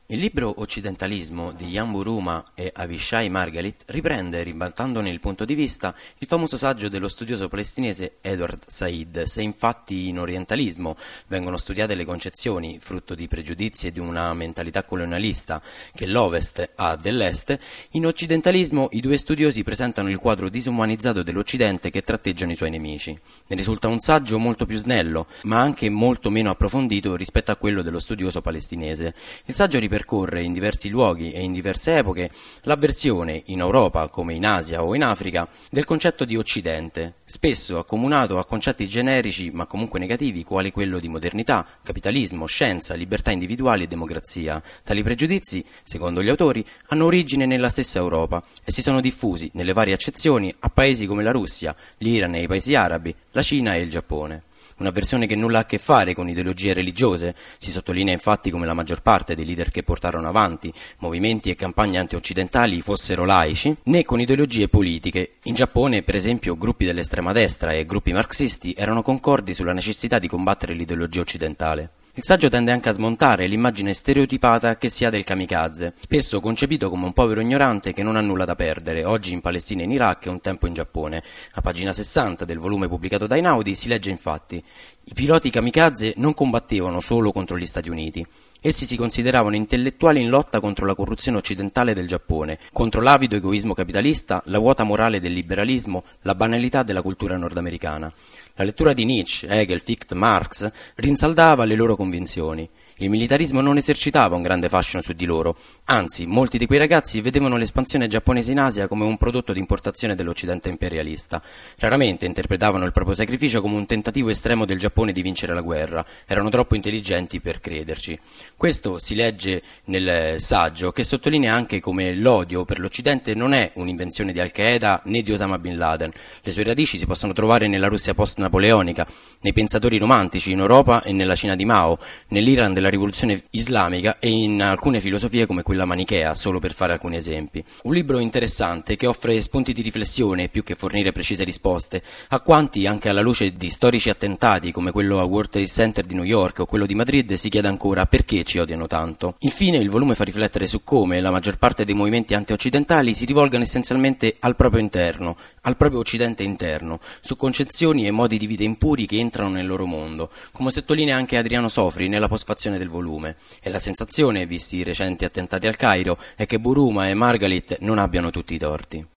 Il libro Occidentalismo di Jan Buruma e Avishai Margalit riprende, ribaltandone il punto di vista, il famoso saggio dello studioso palestinese Edward Said. Se infatti in orientalismo vengono studiate le concezioni, frutto di pregiudizi e di una mentalità colonialista che l'Ovest ha dell'Est, in occidentalismo i due studiosi presentano il quadro disumanizzato dell'Occidente che tratteggiano i suoi nemici. Ne risulta un saggio molto più snello, ma anche molto meno approfondito rispetto a quello dello studioso palestinese. Il saggio ripercorre in diversi luoghi e in diverse epoche l'avversione, in Europa come in Asia o in Africa, del concetto di Occidente, spesso accomunato a concetti generici ma comunque negativi quali quello di modernità, capitalismo, scienza, libertà individuali e democrazia. Tali pregiudizi, secondo gli autori, hanno origine nella stessa Europa e si sono diffusi, nelle varie accezioni, a paesi come la Russia, l'Iran e i paesi arabi, la Cina e il Giappone. Un'avversione che nulla ha a che fare con ideologie religiose, si sottolinea infatti come la maggior parte dei leader che portarono avanti movimenti e campagne anti-occidentali fossero laici, né con ideologie politiche. In Giappone, per esempio, gruppi dell'estrema destra e gruppi marxisti erano concordi sulla necessità di combattere l'ideologia occidentale. Il saggio tende anche a smontare l'immagine stereotipata che si ha del kamikaze, spesso concepito come un povero ignorante che non ha nulla da perdere, oggi in Palestina e in Iraq e un tempo in Giappone. A pagina 60 del volume pubblicato da Einaudi si legge infatti: i piloti kamikaze non combattevano solo contro gli Stati Uniti. Essi si consideravano intellettuali in lotta contro la corruzione occidentale del Giappone, contro l'avido egoismo capitalista, la vuota morale del liberalismo, la banalità della cultura nordamericana. La lettura di Nietzsche, Hegel, Fichte, Marx rinsaldava le loro convinzioni. Il militarismo non esercitava un grande fascino su di loro, anzi, molti di quei ragazzi vedevano l'espansione giapponese in Asia come un prodotto di importazione dell'Occidente imperialista. Raramente interpretavano il proprio sacrificio come un tentativo estremo del Giappone di vincere la guerra, erano troppo intelligenti per crederci. Questo si legge nel saggio, che sottolinea anche come l'odio per l'Occidente non è un'invenzione di Al-Qaeda né di Osama Bin Laden. Le sue radici si possono trovare nella Russia post-napoleonica, nei pensatori romantici in Europa e nella Cina di Mao, nell'Iran della rivoluzione islamica e in alcune filosofie come quella manichea, solo per fare alcuni esempi. Un libro interessante che offre spunti di riflessione più che fornire precise risposte a quanti, anche alla luce di storici attentati come quello a World Trade Center di New York o quello di Madrid, si chiede ancora perché ci odiano tanto. Infine il volume fa riflettere su come la maggior parte dei movimenti anti-occidentali si rivolgano essenzialmente al proprio interno, al proprio Occidente interno, su concezioni e modi di vita impuri che entrano nel loro mondo, come sottolinea anche Adriano Sofri nella postfazione del volume. E la sensazione, visti i recenti attentati al Cairo, è che Buruma e Margalit non abbiano tutti i torti.